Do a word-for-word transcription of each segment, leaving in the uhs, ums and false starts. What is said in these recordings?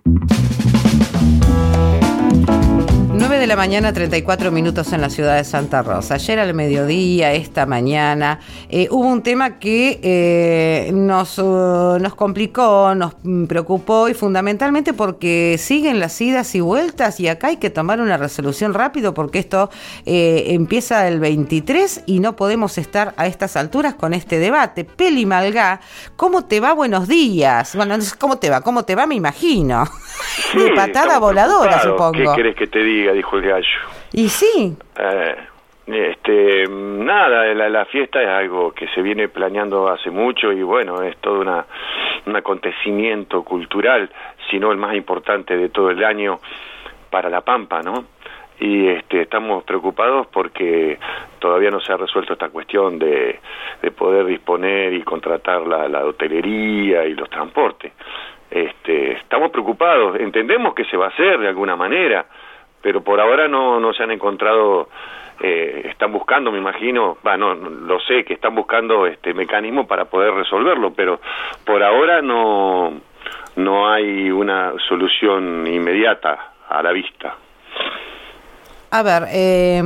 nueve de la mañana, treinta y cuatro minutos en la ciudad de Santa Rosa. Ayer al mediodía, esta mañana, eh, hubo un tema que eh, nos, uh, nos complicó, nos preocupó, y fundamentalmente porque siguen las idas y vueltas, y acá hay que tomar una resolución rápido porque esto eh, empieza el veintitrés y no podemos estar a estas alturas con este debate. Peli Malgá, ¿cómo te va? Buenos días. Bueno, ¿cómo te va? ¿Cómo te va? Me imagino. Sí, de patada voladora, supongo. ¿Qué querés que te diga? Dijo el gallo. Y sí. Eh, este, nada, la, la fiesta es algo que se viene planeando hace mucho y bueno, es todo una, un acontecimiento cultural, si no el más importante de todo el año para La Pampa, ¿no? Y este, estamos preocupados porque todavía no se ha resuelto esta cuestión de, de poder disponer y contratar la, la hotelería y los transportes. Este, estamos preocupados, entendemos que se va a hacer de alguna manera, pero por ahora no, no se han encontrado, eh, están buscando, me imagino, bueno, no, lo sé, que están buscando este mecanismo para poder resolverlo, pero por ahora no, no hay una solución inmediata a la vista. A ver, eh...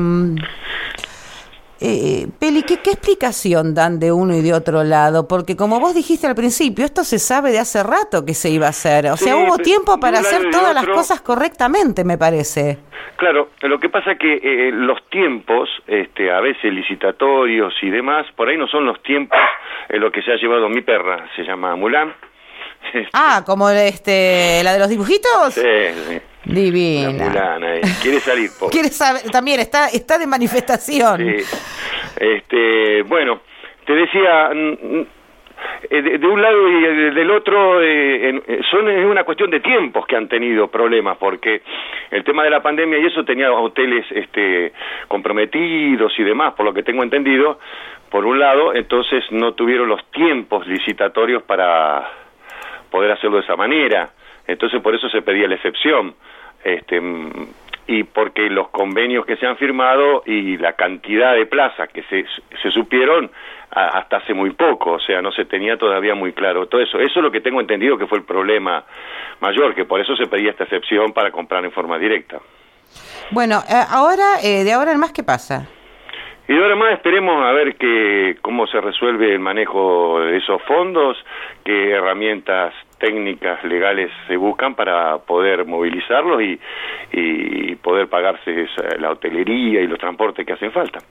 Eh, Peli, ¿qué, ¿qué explicación dan de uno y de otro lado? Porque como vos dijiste al principio, esto se sabe de hace rato que se iba a hacer. O sí, sea, hubo tiempo para hacer todas las cosas correctamente, me parece. Claro, lo que pasa es que eh, los tiempos, este, a veces licitatorios y demás, por ahí no son los tiempos en lo que se ha llevado mi perra, se llama Mulan. Ah, como este, la de los dibujitos. Sí, sí. Divina. Mulan, eh. Quiere salir, pobre. Quiere saber, también está, está de manifestación. Sí. Este, bueno, te decía, de, de un lado y del otro, eh, son es una cuestión de tiempos que han tenido problemas, porque el tema de la pandemia y eso tenía hoteles este, comprometidos y demás, por lo que tengo entendido, por un lado, entonces no tuvieron los tiempos licitatorios para poder hacerlo de esa manera. Entonces por eso se pedía la excepción, este, y porque los convenios que se han firmado y la cantidad de plazas que se, se supieron a, hasta hace muy poco, o sea, no se tenía todavía muy claro todo eso. Eso es lo que tengo entendido que fue el problema mayor, que por eso se pedía esta excepción para comprar en forma directa. Bueno, ahora, eh, de ahora en más, ¿qué pasa? Y ahora más esperemos a ver que, cómo se resuelve el manejo de esos fondos, qué herramientas técnicas legales se buscan para poder movilizarlos y, y poder pagarse esa, la hotelería y los transportes que hacen falta.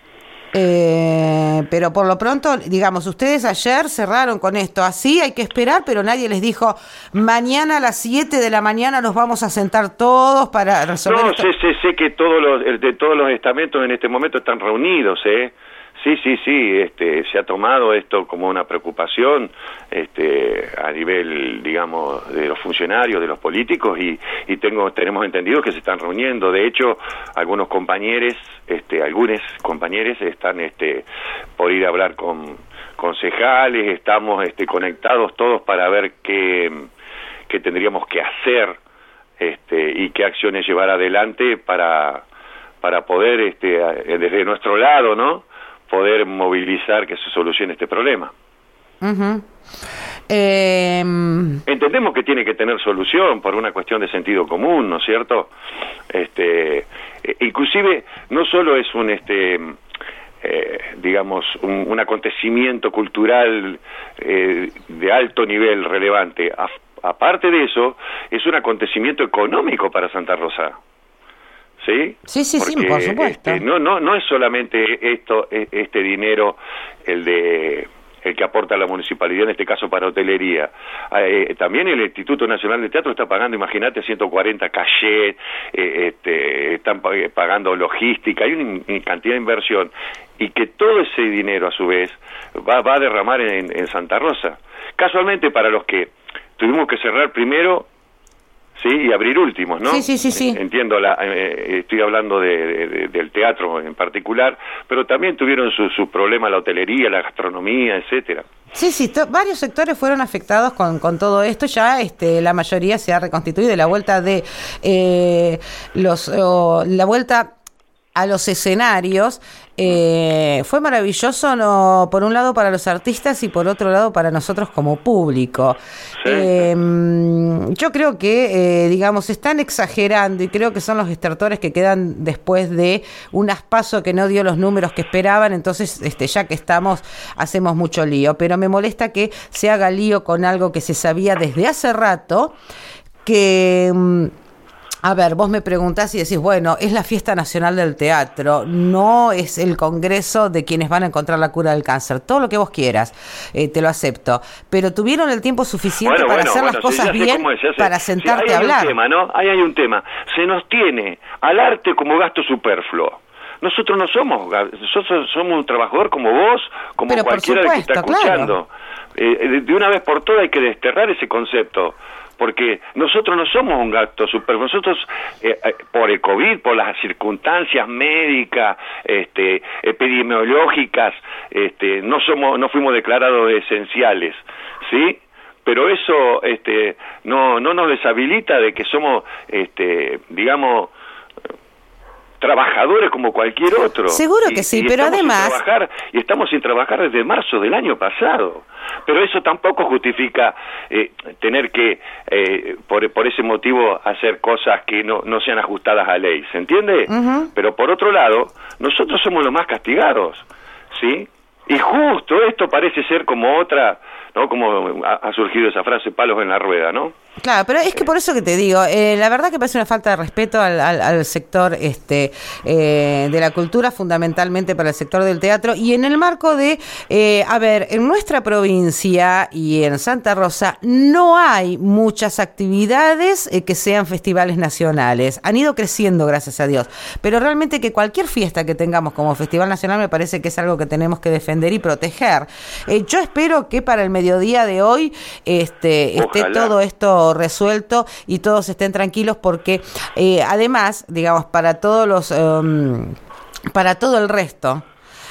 Eh, pero por lo pronto, digamos, ustedes ayer cerraron con esto, así hay que esperar, pero nadie les dijo, mañana a las siete de la mañana nos vamos a sentar todos para resolver No, esto. sé, sé, sé que todos los, de todos los estamentos en este momento están reunidos, ¿eh? Sí, sí, sí, este, se ha tomado esto como una preocupación este, a nivel, digamos, de los funcionarios, de los políticos, y, y tengo, tenemos entendido que se están reuniendo. De hecho, algunos compañeros, este, algunos compañeros están este, por ir a hablar con concejales, estamos este, conectados todos para ver qué, qué tendríamos que hacer este, y qué acciones llevar adelante para, para poder, este, desde nuestro lado, ¿no?, poder movilizar que se solucione este problema. Uh-huh. Eh... Entendemos que tiene que tener solución por una cuestión de sentido común, ¿no es cierto? Este, eh, inclusive no solo es un este eh, digamos un, un acontecimiento cultural eh, de alto nivel relevante, a, aparte de eso es un acontecimiento económico para Santa Rosa. ¿Sí? Sí, sí, Porque, sí, por supuesto. Este, no, no, no es solamente esto, este dinero, el de el que aporta la municipalidad, en este caso para hotelería. Eh, también el Instituto Nacional de Teatro está pagando, imagínate, ciento cuarenta cachets, eh, este, están pagando logística, hay una, una cantidad de inversión, y que todo ese dinero, a su vez, va, va a derramar en, en Santa Rosa. Casualmente, para los que tuvimos que cerrar primero, sí, y abrir últimos, ¿no? Sí, sí, sí, sí. Entiendo, la, eh, estoy hablando de, de, del teatro en particular, pero también tuvieron sus su problemas la hotelería, la gastronomía, etcétera. Sí, sí, to- varios sectores fueron afectados con, con todo esto. Ya este, la mayoría se ha reconstituido. La vuelta de eh, los, oh, la vuelta a los escenarios, eh, fue maravilloso, no, por un lado para los artistas y por otro lado para nosotros como público. Sí. Eh, yo creo que, eh, digamos, están exagerando y creo que son los estertores que quedan después de un aspaso que no dio los números que esperaban, entonces este, ya que estamos, hacemos mucho lío. Pero me molesta que se haga lío con algo que se sabía desde hace rato, que... A ver, vos me preguntás y decís, bueno, es la Fiesta Nacional del Teatro, no es el congreso de quienes van a encontrar la cura del cáncer. Todo lo que vos quieras, eh, te lo acepto. Pero tuvieron el tiempo suficiente bueno, para bueno, hacer bueno, las cosas sí, bien, es, para sentarte sí, a hablar. Hay un tema, ¿no? Ahí hay un tema. Se nos tiene al arte como gasto superfluo. Nosotros no somos, nosotros somos un trabajador como vos, como Pero cualquiera supuesto, que está escuchando. Claro. Eh, de una vez por todas hay que desterrar ese concepto. Porque nosotros no somos un gasto superfluo, nosotros eh, eh, por el COVID, por las circunstancias médicas, este, epidemiológicas, este, no somos, no fuimos declarados esenciales, ¿sí? Pero eso, este, no, no nos deshabilita de que somos, este, digamos, trabajadores como cualquier otro. Seguro que y, sí, y pero además... Sin trabajar, y estamos sin trabajar desde marzo del año pasado. Pero eso tampoco justifica eh, tener que, eh, por, por ese motivo, hacer cosas que no, no sean ajustadas a ley, ¿se entiende? Uh-huh. Pero por otro lado, nosotros somos los más castigados, ¿sí? Y justo esto parece ser como otra, ¿no? Como ha, ha surgido esa frase, palos en la rueda, ¿no? Claro, pero es que por eso que te digo, eh, la verdad que parece una falta de respeto al, al, al sector este eh, de la cultura, fundamentalmente para el sector del teatro, y en el marco de, eh, a ver, en nuestra provincia y en Santa Rosa no hay muchas actividades eh, que sean festivales nacionales, han ido creciendo, gracias a Dios, pero realmente que cualquier fiesta que tengamos como festival nacional me parece que es algo que tenemos que defender y proteger. Eh, yo espero que para el mediodía de hoy este, esté todo esto resuelto y todos estén tranquilos porque eh, además, digamos, para todos los um, para todo el resto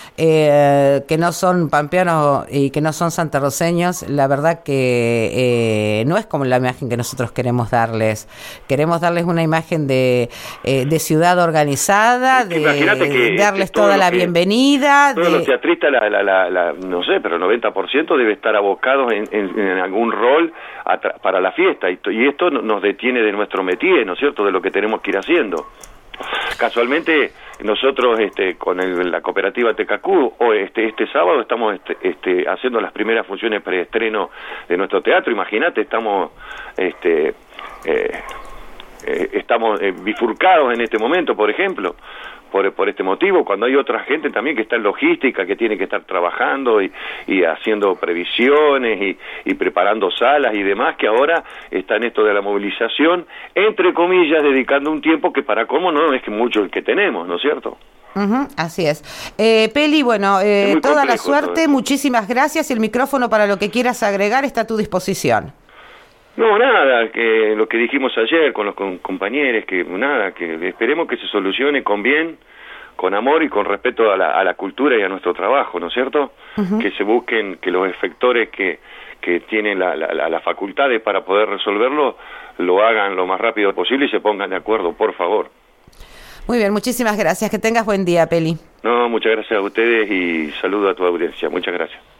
eh, que no son pampeanos y que no son santarroceños, la verdad que eh, no es como la imagen que nosotros queremos darles. Queremos darles una imagen de, eh, de ciudad organizada, de, que, darles que toda la que, bienvenida. Todos de... los teatristas, la, la, la, la, no sé, pero el noventa por ciento debe estar abocados en, en, en algún rol para la fiesta, y, y esto nos detiene de nuestro métier, ¿no es cierto?, de lo que tenemos que ir haciendo. Casualmente nosotros este, con el, la cooperativa T K Q o este, este sábado estamos este, este, haciendo las primeras funciones preestreno de nuestro teatro. Imagínate, estamos este, eh, eh, estamos eh, bifurcados en este momento, por ejemplo, por, por este motivo, cuando hay otra gente también que está en logística, que tiene que estar trabajando y, y haciendo previsiones y, y preparando salas y demás, que ahora está en esto de la movilización, entre comillas, dedicando un tiempo que para cómo no es que mucho el que tenemos, ¿no es cierto? Uh-huh, así es. Eh, Peli, bueno, eh, toda la suerte, muchísimas gracias, y el micrófono para lo que quieras agregar está a tu disposición. No, nada, que lo que dijimos ayer con los con, compañeros, que nada, que esperemos que se solucione con bien, con amor y con respeto a la, a la cultura y a nuestro trabajo, ¿no es cierto? Uh-huh. Que se busquen, que los efectores que, que tienen la, la, la, las facultades para poder resolverlo, lo hagan lo más rápido posible y se pongan de acuerdo, por favor. Muy bien, muchísimas gracias, que tengas buen día, Peli. No, muchas gracias a ustedes y saludo a tu audiencia, muchas gracias.